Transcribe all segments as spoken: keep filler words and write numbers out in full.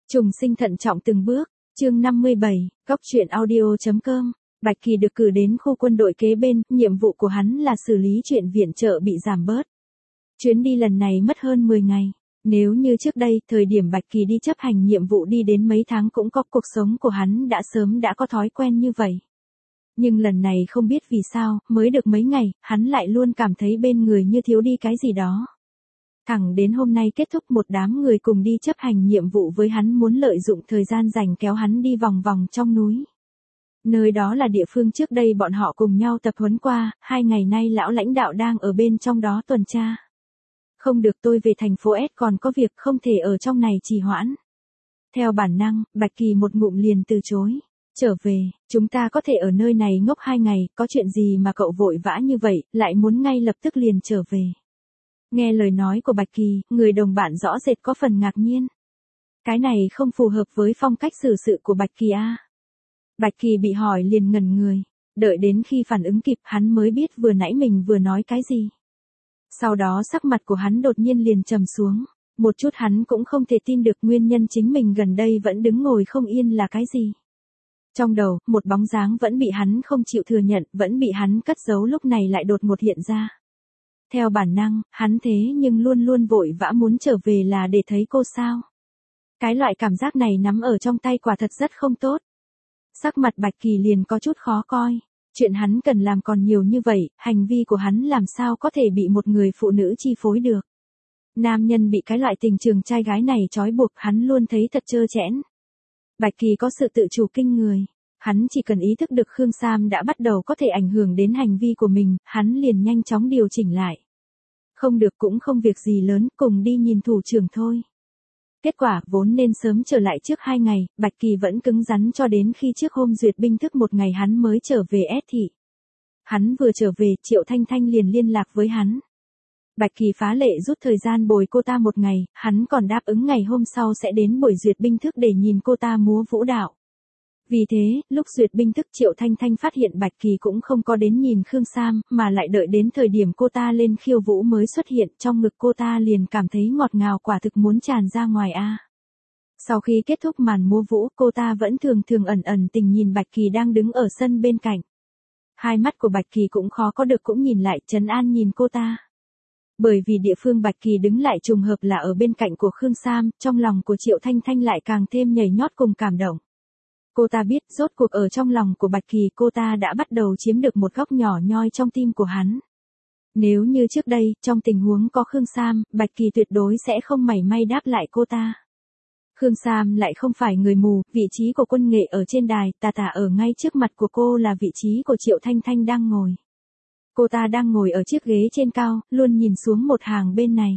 Trùng sinh thận trọng từng bước, chương năm mươi bảy, góc truyện audio.com. Bạch Kỳ được cử đến khu quân đội kế bên, nhiệm vụ của hắn là xử lý chuyện viện trợ bị giảm bớt. Chuyến đi lần này mất hơn mười ngày. Nếu như trước đây, thời điểm Bạch Kỳ đi chấp hành nhiệm vụ đi đến mấy tháng cũng có, cuộc sống của hắn đã sớm đã có thói quen như vậy. Nhưng lần này không biết vì sao, mới được mấy ngày, hắn lại luôn cảm thấy bên người như thiếu đi cái gì đó. Thẳng đến hôm nay kết thúc, một đám người cùng đi chấp hành nhiệm vụ với hắn muốn lợi dụng thời gian rảnh kéo hắn đi vòng vòng trong núi. Nơi đó là địa phương trước đây bọn họ cùng nhau tập huấn qua, hai ngày nay lão lãnh đạo đang ở bên trong đó tuần tra. Không được, tôi về thành phố S còn có việc, không thể ở trong này trì hoãn. Theo bản năng, Bạch Kỳ một ngụm liền từ chối. Trở về, chúng ta có thể ở nơi này ngốc hai ngày, có chuyện gì mà cậu vội vã như vậy, lại muốn ngay lập tức liền trở về. Nghe lời nói của Bạch Kỳ, người đồng bạn rõ rệt có phần ngạc nhiên. Cái này không phù hợp với phong cách xử sự của Bạch Kỳ a. Bạch Kỳ bị hỏi liền ngẩn người, đợi đến khi phản ứng kịp hắn mới biết vừa nãy mình vừa nói cái gì. Sau đó sắc mặt của hắn đột nhiên liền trầm xuống, một chút hắn cũng không thể tin được nguyên nhân chính mình gần đây vẫn đứng ngồi không yên là cái gì. Trong đầu, một bóng dáng vẫn bị hắn không chịu thừa nhận, vẫn bị hắn cất giấu lúc này lại đột ngột hiện ra. Theo bản năng, hắn thế nhưng luôn luôn vội vã muốn trở về là để thấy cô sao. Cái loại cảm giác này nắm ở trong tay quả thật rất không tốt. Sắc mặt Bạch Kỳ liền có chút khó coi. Chuyện hắn cần làm còn nhiều như vậy, hành vi của hắn làm sao có thể bị một người phụ nữ chi phối được. Nam nhân bị cái loại tình trường trai gái này trói buộc hắn luôn thấy thật trơ trẽn. Bạch Kỳ có sự tự chủ kinh người. Hắn chỉ cần ý thức được Khương Sam đã bắt đầu có thể ảnh hưởng đến hành vi của mình, hắn liền nhanh chóng điều chỉnh lại. Không được cũng không việc gì lớn, cùng đi nhìn thủ trưởng thôi. Kết quả, vốn nên sớm trở lại trước hai ngày, Bạch Kỳ vẫn cứng rắn cho đến khi trước hôm duyệt binh thức một ngày hắn mới trở về S thị. Hắn vừa trở về, Triệu Thanh Thanh liền liên lạc với hắn. Bạch Kỳ phá lệ rút thời gian bồi cô ta một ngày, hắn còn đáp ứng ngày hôm sau sẽ đến buổi duyệt binh thức để nhìn cô ta múa vũ đạo. Vì thế, lúc duyệt binh thức Triệu Thanh Thanh phát hiện Bạch Kỳ cũng không có đến nhìn Khương Sam, mà lại đợi đến thời điểm cô ta lên khiêu vũ mới xuất hiện, trong ngực cô ta liền cảm thấy ngọt ngào quả thực muốn tràn ra ngoài a. Sau khi kết thúc màn múa vũ, cô ta vẫn thường thường ẩn ẩn tình nhìn Bạch Kỳ đang đứng ở sân bên cạnh. Hai mắt của Bạch Kỳ cũng khó có được cũng nhìn lại, trấn an nhìn cô ta. Bởi vì địa phương Bạch Kỳ đứng lại trùng hợp là ở bên cạnh của Khương Sam, trong lòng của Triệu Thanh Thanh lại càng thêm nhảy nhót cùng cảm động. Cô ta biết rốt cuộc ở trong lòng của Bạch Kỳ cô ta đã bắt đầu chiếm được một góc nhỏ nhoi trong tim của hắn. Nếu như trước đây, trong tình huống có Khương Sam, Bạch Kỳ tuyệt đối sẽ không mảy may đáp lại cô ta. Khương Sam lại không phải người mù, vị trí của quân nghệ ở trên đài, tà tà ở ngay trước mặt của cô là vị trí của Triệu Thanh Thanh đang ngồi. Cô ta đang ngồi ở chiếc ghế trên cao, luôn nhìn xuống một hàng bên này.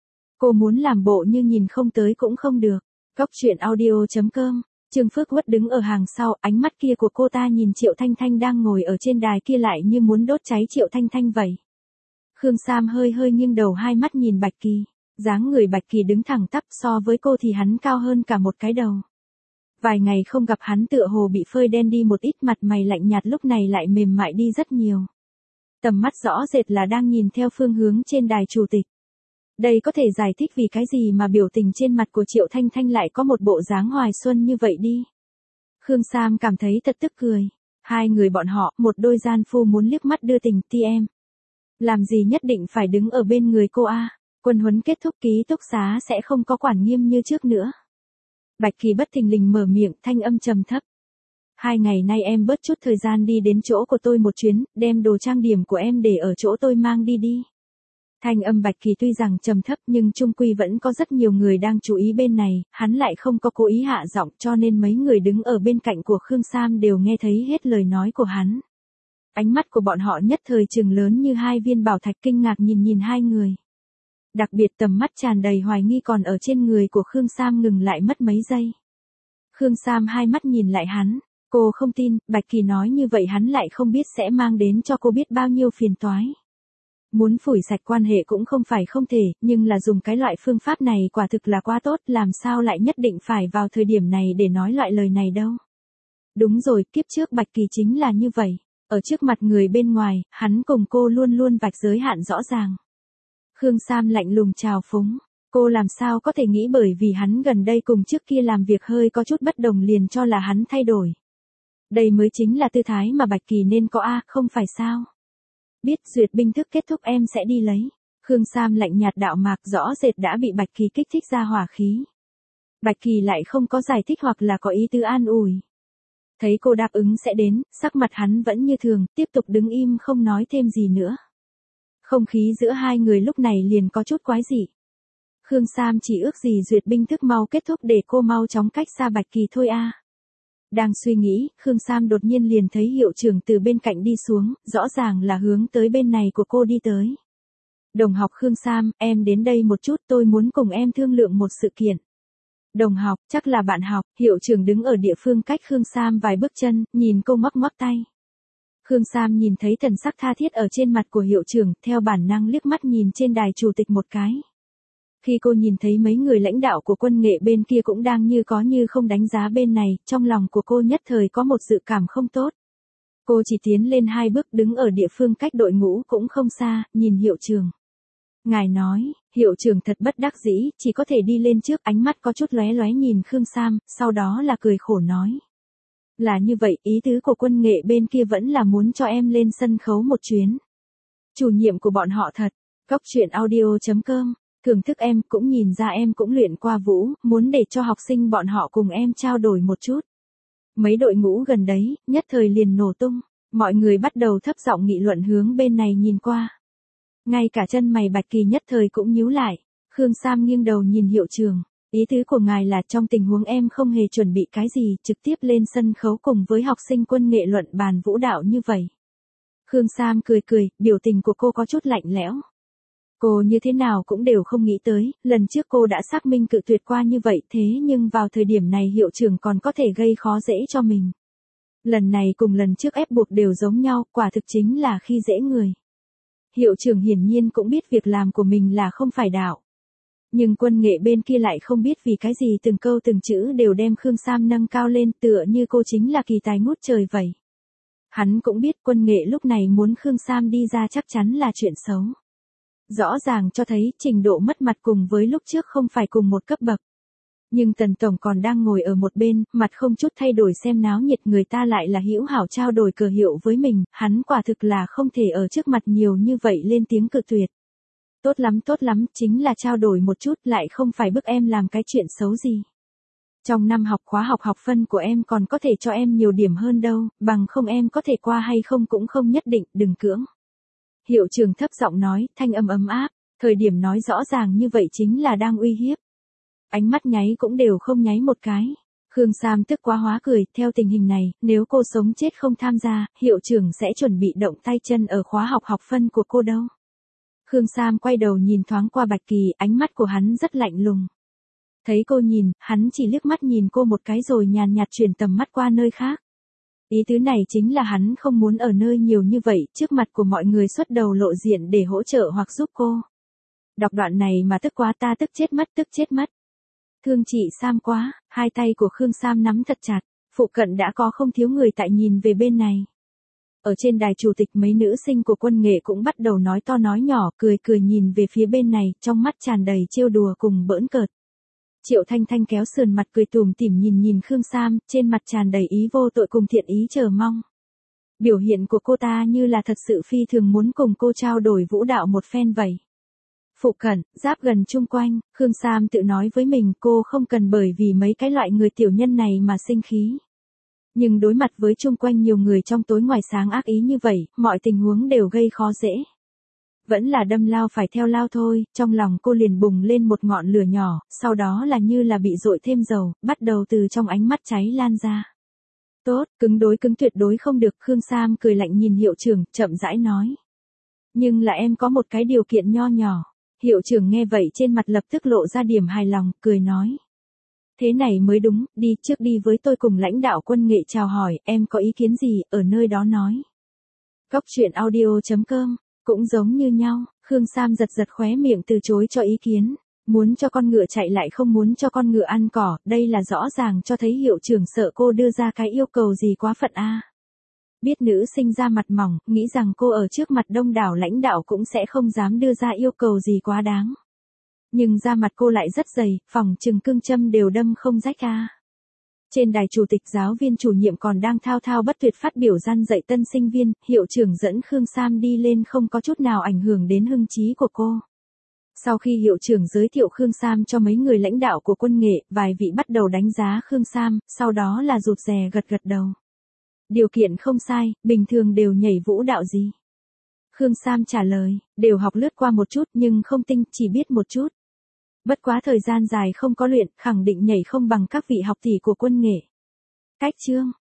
Cô muốn làm bộ như nhìn không tới cũng không được. Góc truyện audio.com. Trương Phước Uất đứng ở hàng sau, ánh mắt kia của cô ta nhìn Triệu Thanh Thanh đang ngồi ở trên đài kia lại như muốn đốt cháy Triệu Thanh Thanh vậy. Khương Sam hơi hơi nghiêng đầu hai mắt nhìn Bạch Kỳ, dáng người Bạch Kỳ đứng thẳng tắp so với cô thì hắn cao hơn cả một cái đầu. Vài ngày không gặp hắn tựa hồ bị phơi đen đi một ít, mặt mày lạnh nhạt lúc này lại mềm mại đi rất nhiều. Tầm mắt rõ rệt là đang nhìn theo phương hướng trên đài chủ tịch. Đây có thể giải thích vì cái gì mà biểu tình trên mặt của Triệu Thanh Thanh lại có một bộ dáng hoài xuân như vậy đi. Khương Sam cảm thấy thật tức cười. Hai người bọn họ, một đôi gian phu muốn liếc mắt đưa tình ti em. Làm gì nhất định phải đứng ở bên người cô a? Quân huấn kết thúc ký túc xá sẽ không có quản nghiêm như trước nữa. Bạch Kỳ bất thình lình mở miệng, thanh âm trầm thấp. Hai ngày nay em bớt chút thời gian đi đến chỗ của tôi một chuyến, đem đồ trang điểm của em để ở chỗ tôi mang đi đi. Thanh âm Bạch Kỳ tuy rằng trầm thấp nhưng chung quy vẫn có rất nhiều người đang chú ý bên này, hắn lại không có cố ý hạ giọng cho nên mấy người đứng ở bên cạnh của Khương Sam đều nghe thấy hết lời nói của hắn. Ánh mắt của bọn họ nhất thời trừng lớn như hai viên bảo thạch kinh ngạc nhìn nhìn hai người. Đặc biệt tầm mắt tràn đầy hoài nghi còn ở trên người của Khương Sam ngừng lại mất mấy giây. Khương Sam hai mắt nhìn lại hắn, cô không tin, Bạch Kỳ nói như vậy hắn lại không biết sẽ mang đến cho cô biết bao nhiêu phiền toái. Muốn phủi sạch quan hệ cũng không phải không thể, nhưng là dùng cái loại phương pháp này quả thực là quá tốt, làm sao lại nhất định phải vào thời điểm này để nói loại lời này đâu. Đúng rồi, kiếp trước Bạch Kỳ chính là như vậy, ở trước mặt người bên ngoài, hắn cùng cô luôn luôn vạch giới hạn rõ ràng. Khương Sam lạnh lùng chào phúng, Cô làm sao có thể nghĩ bởi vì hắn gần đây cùng trước kia làm việc hơi có chút bất đồng liền cho là hắn thay đổi. Đây mới chính là tư thái mà Bạch Kỳ nên có a, không phải sao? Biết duyệt binh thức kết thúc em sẽ đi lấy. Khương Sam lạnh nhạt đạo mạc rõ rệt đã bị Bạch Kỳ kích thích ra hỏa khí. Bạch Kỳ lại không có giải thích hoặc là có ý tứ an ủi. Thấy cô đáp ứng sẽ đến, sắc mặt hắn vẫn như thường, tiếp tục đứng im không nói thêm gì nữa. Không khí giữa hai người lúc này liền có chút quái dị. Khương Sam chỉ ước gì duyệt binh thức mau kết thúc để cô mau chóng cách xa Bạch Kỳ thôi a. Đang suy nghĩ, Khương Sam đột nhiên liền thấy hiệu trưởng từ bên cạnh đi xuống, rõ ràng là hướng tới bên này của cô đi tới. Đồng học Khương Sam, em đến đây một chút, tôi muốn cùng em thương lượng một sự kiện. Đồng học, chắc là bạn học, hiệu trưởng đứng ở địa phương cách Khương Sam vài bước chân, nhìn cô ngoắc ngoắc tay. Khương Sam nhìn thấy thần sắc tha thiết ở trên mặt của hiệu trưởng, theo bản năng liếc mắt nhìn trên đài chủ tịch một cái. Khi cô nhìn thấy mấy người lãnh đạo của quân nghệ bên kia cũng đang như có như không đánh giá bên này, trong lòng của cô nhất thời có một dự cảm không tốt. Cô chỉ tiến lên hai bước đứng ở địa phương cách đội ngũ cũng không xa, nhìn hiệu trưởng. Ngài nói, hiệu trưởng thật bất đắc dĩ, chỉ có thể đi lên trước, ánh mắt có chút lóe lóe nhìn Khương Sam, sau đó là cười khổ nói. Là như vậy, ý tứ của quân nghệ bên kia vẫn là muốn cho em lên sân khấu một chuyến. Chủ nhiệm của bọn họ thật, Cóc Truyện Audio chấm com, thưởng thức em, cũng nhìn ra em cũng luyện qua vũ, muốn để cho học sinh bọn họ cùng em trao đổi một chút. Mấy đội ngũ gần đấy, nhất thời liền nổ tung, mọi người bắt đầu thấp giọng nghị luận hướng bên này nhìn qua. Ngay cả chân mày Bạch Kỳ nhất thời cũng nhíu lại, Khương Sam nghiêng đầu nhìn hiệu trưởng, ý tứ của ngài là trong tình huống em không hề chuẩn bị cái gì, trực tiếp lên sân khấu cùng với học sinh quân nghệ luận bàn vũ đạo như vậy. Khương Sam cười cười, biểu tình của cô có chút lạnh lẽo. Cô như thế nào cũng đều không nghĩ tới, lần trước cô đã xác minh cự tuyệt qua như vậy thế nhưng vào thời điểm này hiệu trưởng còn có thể gây khó dễ cho mình. Lần này cùng lần trước ép buộc đều giống nhau, quả thực chính là khi dễ người. Hiệu trưởng hiển nhiên cũng biết việc làm của mình là không phải đạo. Nhưng quân nghệ bên kia lại không biết vì cái gì từng câu từng chữ đều đem Khương Sam nâng cao lên tựa như cô chính là kỳ tài ngút trời vậy. Hắn cũng biết quân nghệ lúc này muốn Khương Sam đi ra chắc chắn là chuyện xấu. Rõ ràng cho thấy trình độ mất mặt cùng với lúc trước không phải cùng một cấp bậc. Nhưng Tần Tổng còn đang ngồi ở một bên, mặt không chút thay đổi xem náo nhiệt, người ta lại là hữu hảo trao đổi cờ hiệu với mình, hắn quả thực là không thể ở trước mặt nhiều như vậy lên tiếng cự tuyệt. Tốt lắm tốt lắm, chính là trao đổi một chút lại không phải bức em làm cái chuyện xấu gì. Trong năm học khóa học học phân của em còn có thể cho em nhiều điểm hơn đâu, bằng không em có thể qua hay không cũng không nhất định, đừng cưỡng. Hiệu trưởng thấp giọng nói, thanh âm ấm áp, thời điểm nói rõ ràng như vậy chính là đang uy hiếp. Ánh mắt nháy cũng đều không nháy một cái. Khương Sam tức quá hóa cười, theo tình hình này, nếu cô sống chết không tham gia, hiệu trưởng sẽ chuẩn bị động tay chân ở khóa học học phân của cô đâu. Khương Sam quay đầu nhìn thoáng qua Bạch Kỳ, ánh mắt của hắn rất lạnh lùng. Thấy cô nhìn, hắn chỉ liếc mắt nhìn cô một cái rồi nhàn nhạt chuyển tầm mắt qua nơi khác. Ý tứ này chính là hắn không muốn ở nơi nhiều như vậy, trước mặt của mọi người xuất đầu lộ diện để hỗ trợ hoặc giúp cô. Đọc đoạn này mà tức quá ta tức chết mất tức chết mất. Thương chị Sam quá, hai tay của Khương Sam nắm thật chặt, phụ cận đã có không thiếu người tại nhìn về bên này. Ở trên đài chủ tịch mấy nữ sinh của quân nghệ cũng bắt đầu nói to nói nhỏ, cười cười nhìn về phía bên này, trong mắt tràn đầy trêu đùa cùng bỡn cợt. Triệu Thanh Thanh kéo sườn mặt cười tủm tỉm nhìn nhìn Khương Sam, trên mặt tràn đầy ý vô tội cùng thiện ý chờ mong. Biểu hiện của cô ta như là thật sự phi thường muốn cùng cô trao đổi vũ đạo một phen vậy. Phụ cận, giáp gần chung quanh, Khương Sam tự nói với mình cô không cần bởi vì mấy cái loại người tiểu nhân này mà sinh khí. Nhưng đối mặt với chung quanh nhiều người trong tối ngoài sáng ác ý như vậy, mọi tình huống đều gây khó dễ. Vẫn là đâm lao phải theo lao thôi, trong lòng cô liền bùng lên một ngọn lửa nhỏ, sau đó là như là bị dội thêm dầu, bắt đầu từ trong ánh mắt cháy lan ra. Tốt, cứng đối cứng tuyệt đối không được, Khương Sam cười lạnh nhìn hiệu trưởng, chậm rãi nói. Nhưng là em có một cái điều kiện nho nhỏ. Hiệu trưởng nghe vậy trên mặt lập tức lộ ra điểm hài lòng, cười nói. Thế này mới đúng, đi trước đi với tôi cùng lãnh đạo quân nghệ chào hỏi, em có ý kiến gì, ở nơi đó nói. Cóc Truyện Audio chấm com, cũng giống như nhau, Khương Sam giật giật khóe miệng từ chối cho ý kiến. Muốn cho con ngựa chạy lại không muốn cho con ngựa ăn cỏ, đây là rõ ràng cho thấy hiệu trưởng sợ cô đưa ra cái yêu cầu gì quá phận a. Biết nữ sinh ra mặt mỏng, nghĩ rằng cô ở trước mặt đông đảo lãnh đạo cũng sẽ không dám đưa ra yêu cầu gì quá đáng. Nhưng da mặt cô lại rất dày, phỏng chừng cương châm đều đâm không rách à. Trên đài chủ tịch, giáo viên chủ nhiệm còn đang thao thao bất tuyệt phát biểu gian dạy tân sinh viên, hiệu trưởng dẫn Khương Sam đi lên không có chút nào ảnh hưởng đến hưng trí của cô. Sau khi hiệu trưởng giới thiệu Khương Sam cho mấy người lãnh đạo của quân nghệ, vài vị bắt đầu đánh giá Khương Sam, sau đó là rụt rè gật gật đầu. Điều kiện không sai, bình thường đều nhảy vũ đạo gì? Khương Sam trả lời, đều học lướt qua một chút nhưng không tinh, chỉ biết một chút. Bất quá thời gian dài không có luyện, khẳng định nhảy không bằng các vị học tỷ của quân nghệ. Cách chương